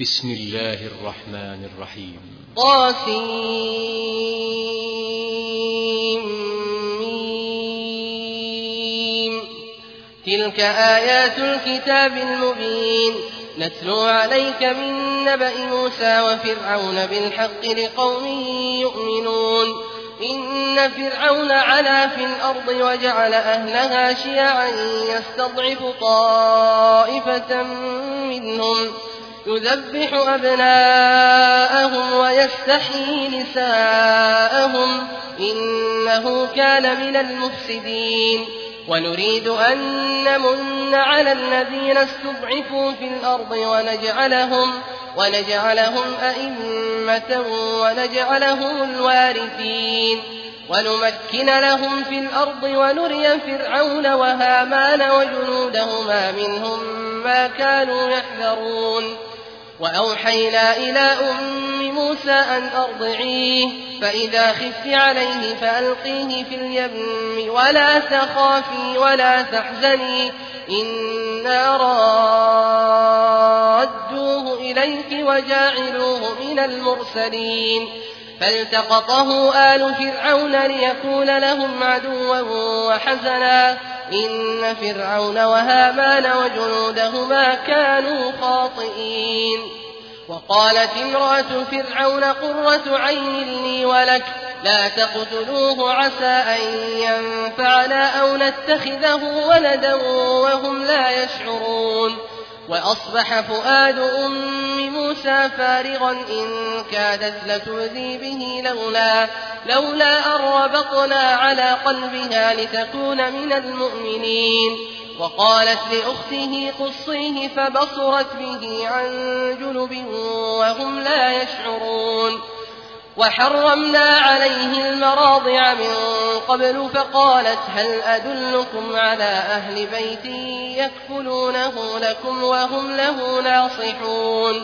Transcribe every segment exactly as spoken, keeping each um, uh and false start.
بسم الله الرحمن الرحيم. طاسيم. تلك آيات الكتاب المبين نتلو عليك من نبأ موسى وفرعون بالحق لقوم يؤمنون. إن فرعون علا في الأرض وجعل أهلها شيعا يستضعف طائفة منهم يذبح أبناءهم ويستحيي نساءهم إنه كان من المفسدين. ونريد أن نمن على الذين استضعفوا في الأرض ونجعلهم, ونجعلهم أئمة ونجعلهم الوارثين ونمكن لهم في الأرض ونري فرعون وهامان وجنودهما منهم ما كانوا يحذرون. وأوحينا إلى أم موسى أن أرضعيه فإذا خفت عليه فألقيه في اليم ولا تخافي ولا تحزني إنا رادوه إليك وجاعلوه من المرسلين. فالتقطه آل فرعون ليكون لهم عدوا وحزنا إن فرعون وهامان وجنودهما كانوا خاطئين. وقالت امرأة فرعون قرة عين لي ولك لا تقتلوه عسى أن ينفعنا أو نتخذه ولدا وهم لا يشعرون. وأصبح فؤاد أم موسى فارغا إن كادت لتبدي به لولا, لولا أن ربطنا على قلبها لتكون من المؤمنين. وقالت لأخته قصيه فبصرت به عن جنب وهم لا يشعرون. وحرمنا عليه المراضع من قبل فقالت هل أدلكم على أهل بيت يكفلونه لكم وهم له ناصحون.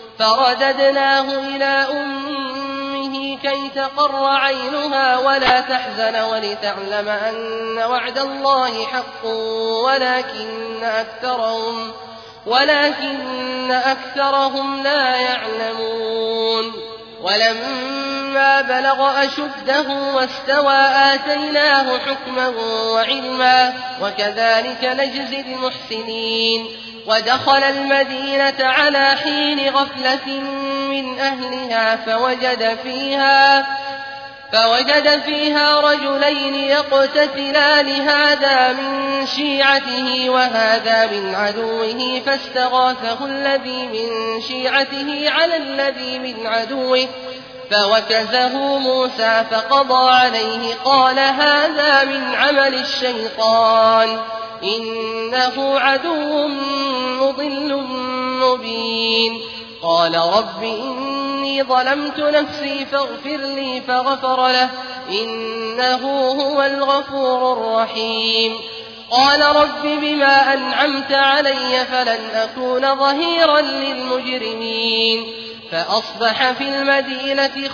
فرددناه إلى أمه كي تقر عينها ولا تحزن ولتعلم أن وعد الله حق ولكن أكثرهم, ولكن أكثرهم لا يعلمون. ولما بلغ أشده واستوى آتيناه حكما وعلما وكذلك نجزي المحسنين. ودخل المدينة على حين غفلة من أهلها فوجد فيها, فوجد فيها رجلين يقتتلان هذا من شيعته وهذا من عدوه فاستغاثه الذي من شيعته على الذي من عدوه فوكزه موسى فقضى عليه قال هذا من عمل الشيطان إنه عدو مضل مبين. قال رب إني ظلمت نفسي فاغفر لي فغفر له إنه هو الغفور الرحيم. قال رب بما أنعمت علي فلن أكون ظهيرا للمجرمين. فأصبح في المدينة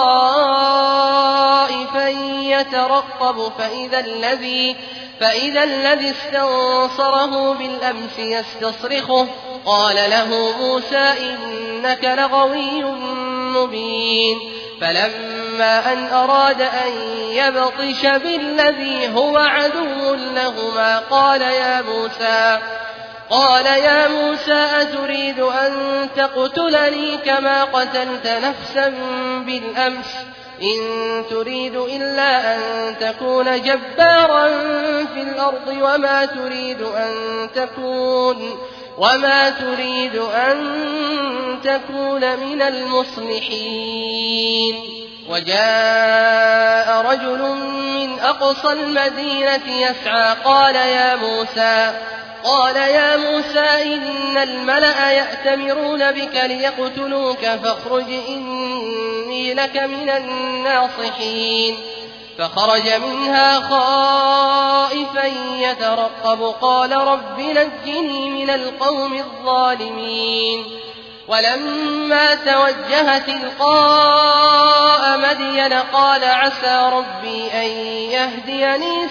خائفا يترقب فإذا الذي, فإذا الذي استنصره بالأمس يستصرخه قال له موسى إنك لغوي مبين. فلما أن أراد أن يبطش بالذي هو عدو لهما قال يا موسى قال يا موسى أتريد أن تقتلني كما قتلت نفسا بالأمس إن تريد إلا أن تكون جبارا في الأرض وما تريد أن تكون وما تريد أن تكون من المصلحين. وجاء رجل من أقصى المدينة يسعى قال يا موسى قال يا موسى إن الملأ يأتمرون بك ليقتلوك فاخرج إني لك من الناصحين. فخرج منها خائفا يترقب قال رب نجني من القوم الظالمين. ولما توجه تلقاء مدين قال عسى ربي أن يهديني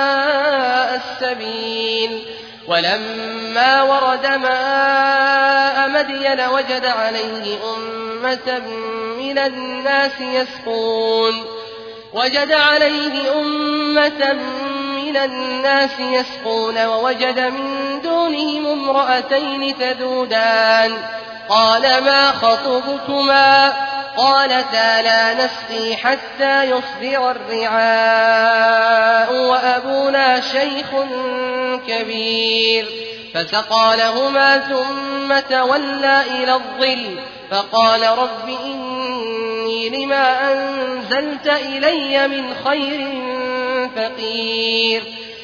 سواء السبيل. ولما ورد ماء مدين وجد عليه أمة من الناس يسقون وجد عليه أمة من الناس يسقون ووجد من دونهم امرأتين تذودان قال ما خطبكما قالتا لا نسقي حتى يصدر الرعاء وأبونا شيخ كبير فسقى لهما ثم تولى إلى الظل فقال رب إني لما أنزلت إلي من خير فقير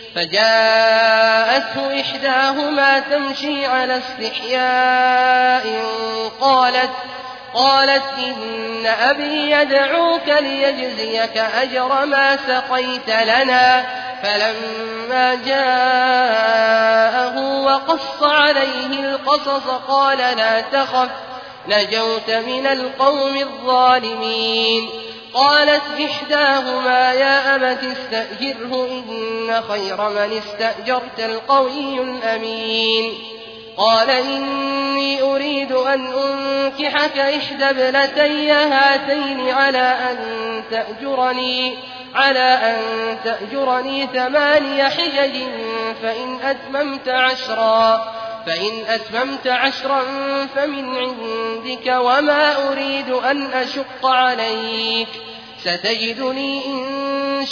فجاءته إحداهما تمشي على استحياء قالت قالت إن أبي يدعوك ليجزيك أجر ما سقيت لنا فلما جاءه وقص عليه القصص قال لا تخف نجوت من القوم الظالمين قالت إحداهما يا أبت استأجره إن خير من استأجرت القوي الأمين قال إني أريد أن أنكحك إحدى ابنتي هاتين على أن تأجرني على أن تأجرني ثماني حجج فإن أتممت عشرا فإن أتممت عشرا فمن عندك وما أريد أن أشق عليك ستجدني إن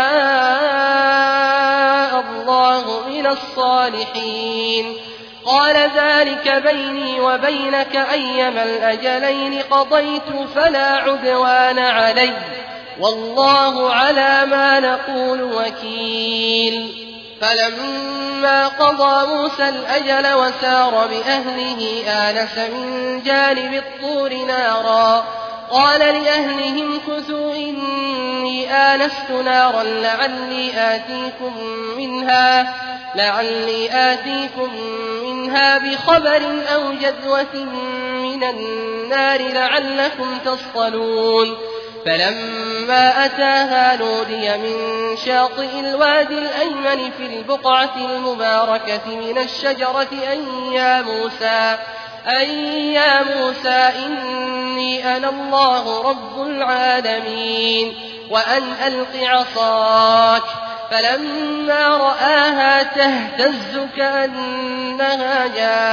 شاء الله من الصالحين قال ذلك بيني وبينك أيما الأجلين قضيت فلا عدوان علي والله على ما نقول وكيل فلما قضى موسى الأجل وسار بأهله آنس من جانب الطور نارا قال لأهلهم كثوا إني آنست نارا لعلي آتيكم منها لعلي آتيكم منها بخبر أو جذوة من النار لعلكم تصطلون فلما أتاها نودي من شاطئ الوادي الأيمن في البقعة المباركة من الشجرة أن يا موسى أن يا موسى إني أنا الله رب العالمين وأن ألق عصاك فلما رآها تهتز كأنها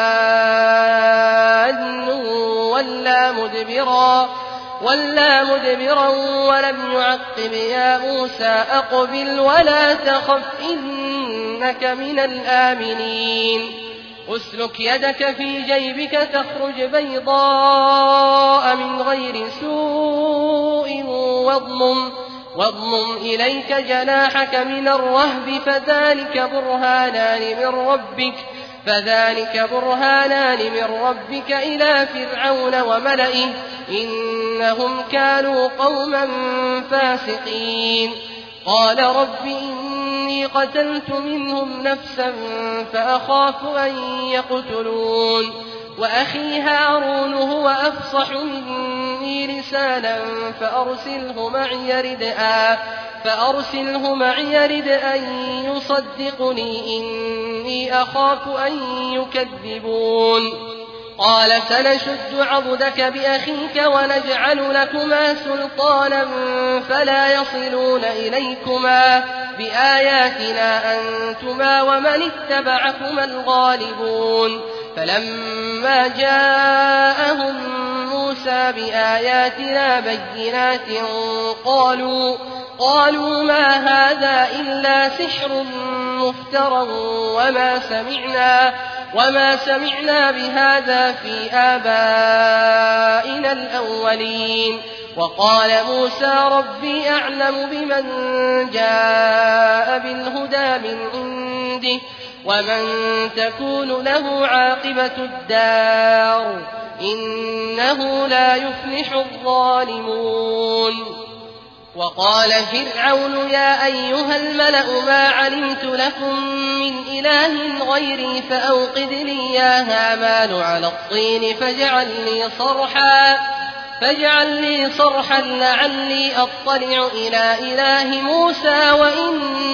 جان ولا مدبرا ولا مدبرا ولم يعقب يا موسى أقبل ولا تخف إنك من الآمنين أسلك يدك في جيبك تخرج بيضاء من غير سوء واضمم واضمم إليك جناحك من الرهب فذلك برهانان من ربك فذلك برهانان من ربك إلى فرعون وملئه إنهم كانوا قوما فاسقين قال رب إني قتلت منهم نفسا فأخاف أن يقتلون وأخي هارون هو أفصح مني لسانا فأرسله معي ردءا فأرسله معي ردءا يصدقني إني أخاف أن يكذبون قال سنشد عضدك بأخيك ونجعل لكما سلطانا فلا يصلون إليكما بآياتنا أنتما ومن اتبعكما الغالبون فلما جاءهم موسى بآياتنا بينات قالوا قالوا ما هذا إلا سحر مفترى وما سمعنا وما سمعنا بهذا في آبائنا الأولين وقال موسى ربي أعلم بمن جاء بالهدى من عنده ومن تكون له عاقبة الدار إنه لا يفلح الظالمون وقال فرعون يا أيها الملأ ما علمت لكم من إله غيري فأوقد لي يا هامان على الطين فاجعل لي صرحا فاجعل لي صرحا لعلي أطلع إلى إله موسى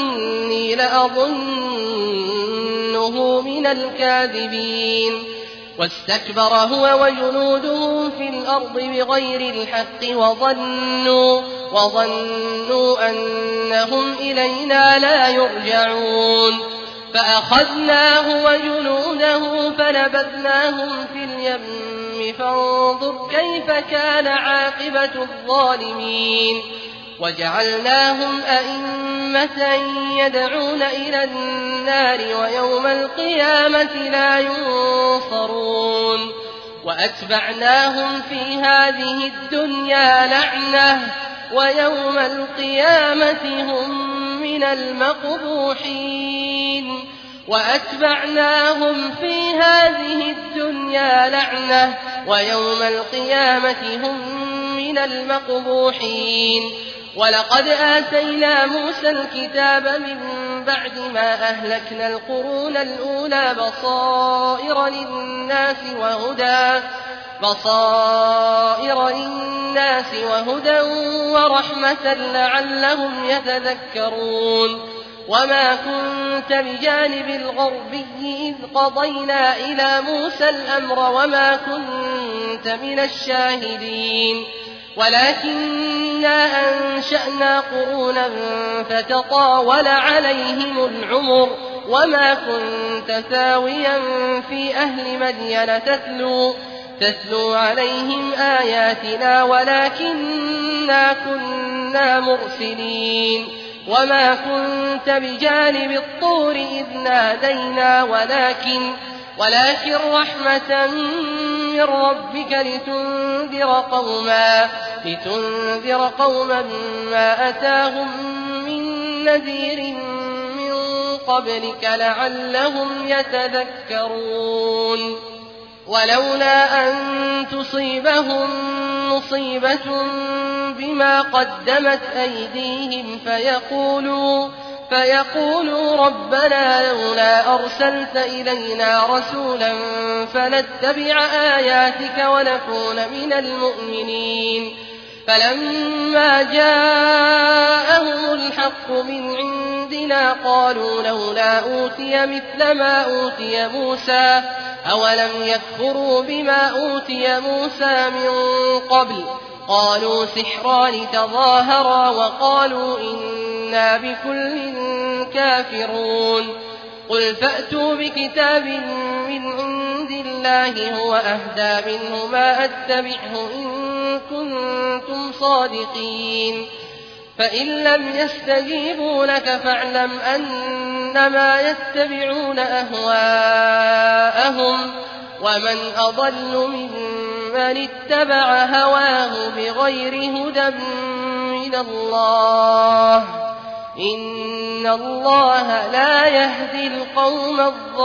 وإني لأظنه من الكاذبين واستكبر هو وجنوده في الأرض بغير الحق وظنوا, وظنوا أنهم إلينا لا يرجعون فأخذناه وجنوده فنبذناهم في اليم فانظر كيف كان عاقبة الظالمين وجعلناهم أئمة يدعون إلى النار ويوم القيامة لا ينصرون وأتبعناهم في هذه الدنيا لعنة ويوم القيامة هم من المقبوحين وأتبعناهم في هذه الدنيا لعنة ويوم القيامة هم من المقبوحين ولقد آتينا موسى الكتاب من بعد ما أهلكنا القرون الأولى بصائر للناس وهدى بصائر للناس وهدى ورحمة لعلهم يتذكرون وما كنت بجانب الغربي إذ قضينا إلى موسى الأمر وما كنت من الشاهدين ولكننا أنشأنا قرونا فتطاول عليهم العمر وما كنت ثاويا في أهل مدين تتلو, تتلو عليهم آياتنا ولكننا كنا مرسلين وما كنت بجانب الطور إذ نادينا ولكن, ولكن رحمة من ربك لتنذر قوما, لتنذر قوما ما أتاهم من نذير من قبلك لعلهم يتذكرون ولولا أن تصيبهم مصيبة بما قدمت أيديهم فيقولوا, فيقولوا ربنا لولا أرسلت إلينا رسولا فنتبع آياتك ونكون من المؤمنين فلما جاءهم الحق من عندنا قالوا لولا أوتي مثل ما أوتي موسى أولم يكفروا بما أوتي موسى من قبل قالوا سحران تظاهرا وقالوا إنا بكل كافرون قل فأتوا بكتاب من عند الله هو أهدى منه ما أتبعه إن كنتم صادقين فإن لم يستجيبوا لك فاعلم أنما يتبعون أهواءهم ومن أضل ممن اتبع هواه بغير هدى من الله إن الله لا يهدي القوم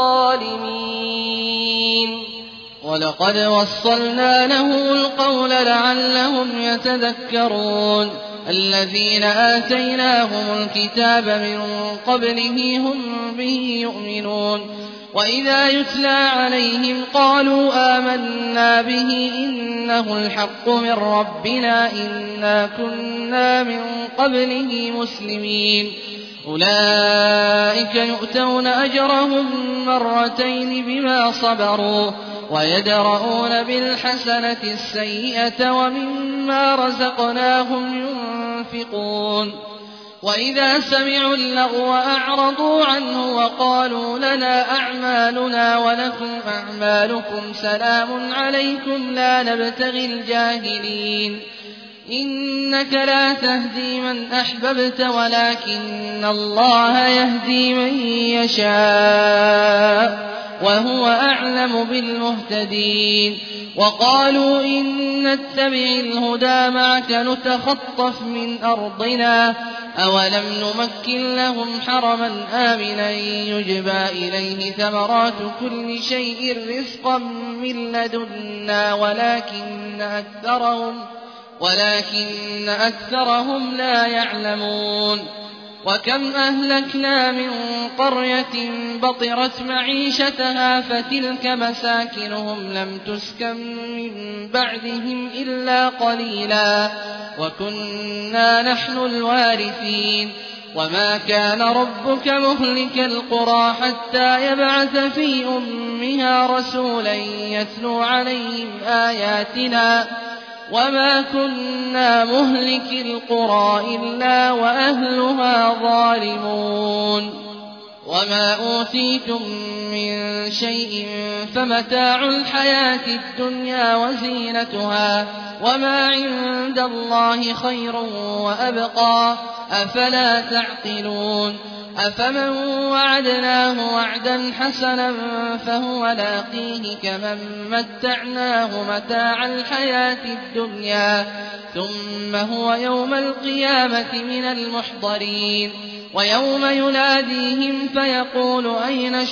الظالمين ولقد وصلنا له القول لعلهم يتذكرون الذين آتيناهم الكتاب من قبله هم به يؤمنون وإذا يتلى عليهم قالوا آمنا به إنه الحق من ربنا إنا كنا من قبله مسلمين أولئك يؤتون أجرهم مرتين بما صبروا ويدرؤون بالحسنة السيئة ومما رزقناهم ينفقون وإذا سمعوا اللغو أعرضوا عنه وقالوا لنا أعمالنا ولكم أعمالكم سلام عليكم لا نبتغي الجاهلين إنك لا تهدي من أحببت ولكن الله يهدي من يشاء وهو أعلم بالمهتدين وقالوا إن نتبع الهدى معك نتخطف من أرضنا أولم نمكن لهم حرما آمنا يجبى إليه ثمرات كل شيء رزقا من لدنا ولكن أكثرهم, ولكن أكثرهم لا يعلمون وكم أهلكنا من قرية بطرت معيشتها فتلك مساكنهم لم تسكن من بعدهم إلا قليلا وكنا نحن الوارثين وما كان ربك مهلك القرى حتى يبعث في أمها رسولا يتلو عليهم آياتنا وما كنا مهلك القرى إلا وأهلها ظالمون وما أوتيتم من شيء فمتاع الحياة الدنيا وزينتها وما عند الله خير وأبقى أفلا تعقلون أفمن وعدناه وعدا حسنا فهو لاقيه كمن متعناه متاع الحياة الدنيا ثم هو يوم القيامة من المحضرين ويوم يناديهم فيقول أين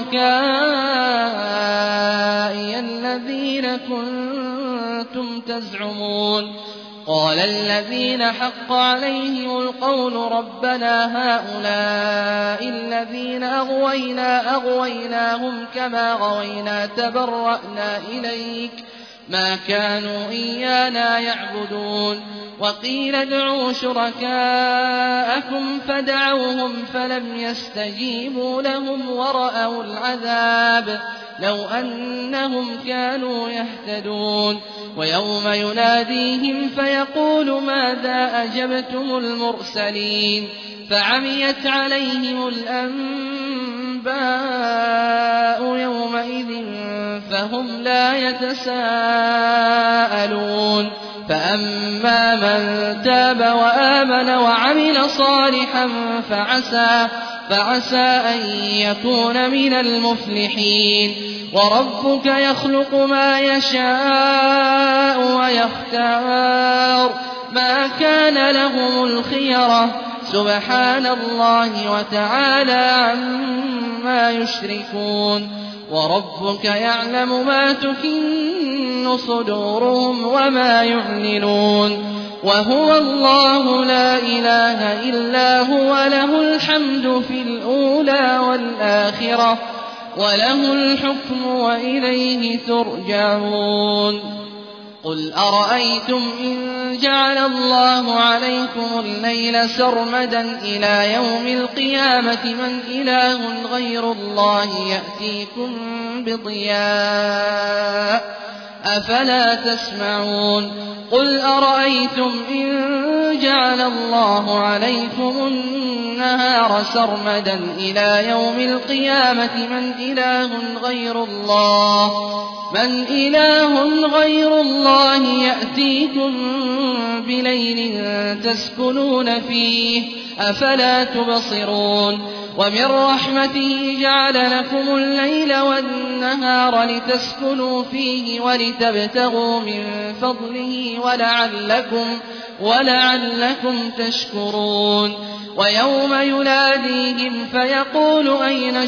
شركائي الذين كنتم تزعمون قال الذين حق عليهم القول ربنا هؤلاء الذين أغوينا أغويناهم كما غوينا تبرأنا إليك ما كانوا إيانا يعبدون وقيل ادعوا شركاءكم فدعوهم فلم يستجيبوا لهم ورأوا العذاب لو أنهم كانوا يهتدون ويوم يناديهم فيقول ماذا أجبتم المرسلين فعميت عليهم الأنباء يومئذ فهم لا يتساءلون فأما من تاب وآمن وعمل صالحا فعسى, فعسى أن يكون من المفلحين وربك يخلق ما يشاء ويختار ما كان لهم الخيرة سبحان الله وتعالى عما يشركون وربك يعلم ما تكن صدورهم وما يعلنون وهو الله لا إله إلا هو له الحمد في الأولى والآخرة وله الحكم وإليه ترجعون قل أرأيتم إن جعل الله عليكم الليل سرمدا إلى يوم القيامة من إله غير الله يأتيكم بضياء أفلا تسمعون قل أرأيتم إن جعل الله عليكم النهار سرمدا إلى يوم القيامة من إله غير الله من إله غير الله يأتيكم بليل تسكنون فيه أفلا تبصرون ومن رحمته جعل لكم الليل والنهار لتسكنوا فيه ولتبتغوا من فضله ولعلكم, ولعلكم تشكرون ويوم يناديهم فيقول أين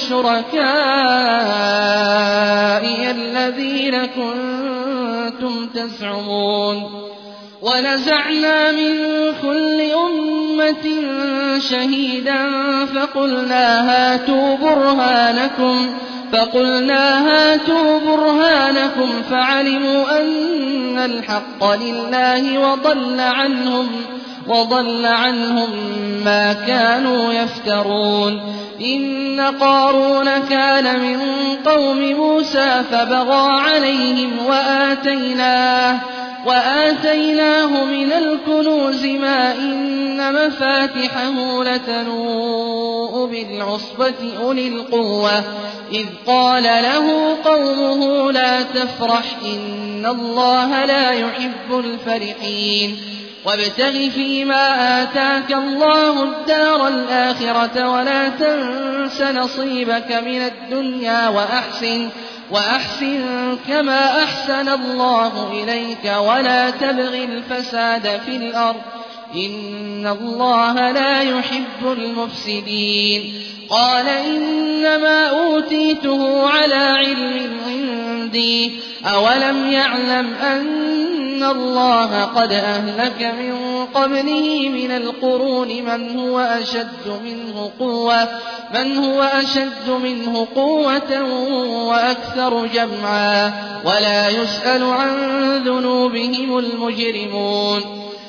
شركائي الذين كنتم تزعمون ونزعنا من كل أمة شهيدا فقلنا هاتوا برهانكم فقلنا هاتوا برهانكم فعلموا أن الحق لله وضل عنهم وضل عنهم ما كانوا يفترون إن قارون كان من قوم موسى فبغى عليهم وآتيناه وآتيناه من الكنوز ما إن مفاتحه لتنوء بالعصبة أولي القوة إذ قال له قومه لا تفرح إن الله لا يحب الفرحين وابتغ فيما آتاك الله الدار الآخرة ولا تنس نصيبك من الدنيا وأحسن وأحسن كما أحسن الله إليك ولا تبغ الفساد في الأرض إن الله لا يحب المفسدين قال إنما أوتيته على علم عندي أولم يعلم أن الله قد أهلك من قبله من القرون من هو أشد منه قوة من هو أشد منه قوة وأكثر جمعا ولا يسأل عن ذنوبهم المجرمون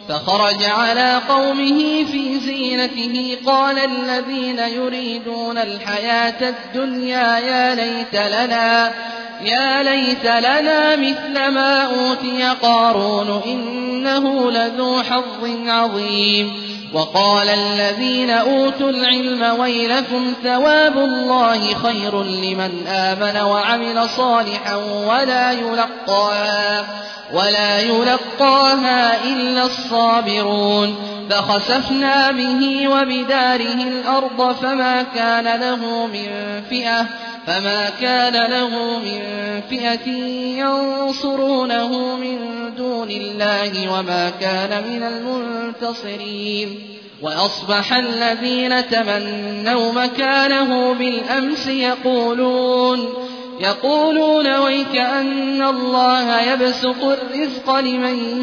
فخرج على قومه في زينته قال الذين يريدون الحياة الدنيا يا ليت لنا يا ليت لنا مثل ما أوتي قارون إنه لذو حظ عظيم. وقال الذين أوتوا العلم ويلكم ثواب الله خير لمن آمن وعمل صالحا ولا يلقاها ولا يلقاها إلا الصابرون. فخسفنا به وبداره الأرض فما كان له من فئة فما كان له من فئة ينصرونه من دون الله وما كان من المنتصرين. وأصبح الذين تمنوا مكانه بالأمس يقولون يقولون ويكأن الله يبسط الرزق لمن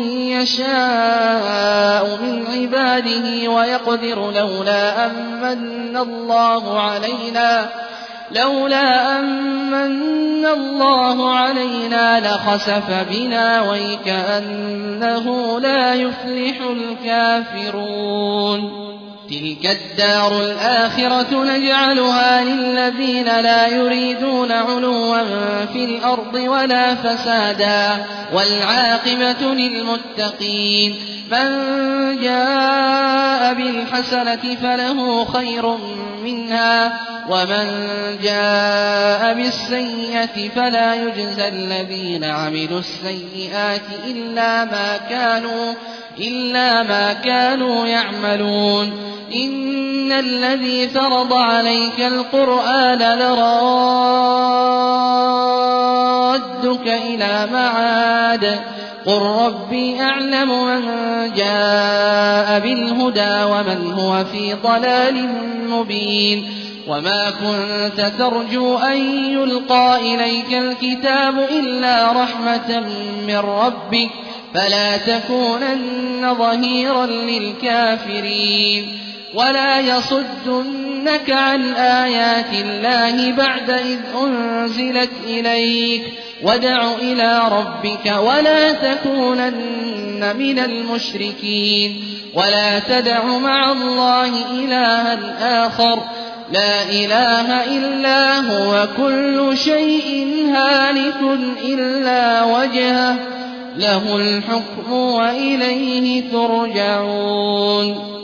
يشاء من عباده ويقدر لولا أمن الله علينا لولا أمن الله علينا لخسف بنا ويكأنه لا يفلح الكافرون. تلك الدار الآخرة نجعلها للذين لا يريدون علوا في الأرض ولا فسادا والعاقبة للمتقين. من جاء بالحسنة فله خير منها ومن جاء بالسيئة فلا يجزى الذين عملوا السيئات إلا ما كانوا إلا ما كانوا يعملون. إن الذي فرض عليك القرآن لرادك إلى معاد قل ربي أعلم من جاء بالهدى ومن هو في ضلال مبين. وما كنت ترجو أن يلقى إليك الكتاب إلا رحمة من ربك فلا تكونن ظهيرا للكافرين. ولا يصدنك عن آيات الله بعد إذ أنزلت إليك وادع إلى ربك ولا تكونن من المشركين. ولا تدع مع الله إلها آخر لا إله إلا هو كل شيء هالك إلا وجهه له الحكم وإليه ترجعون.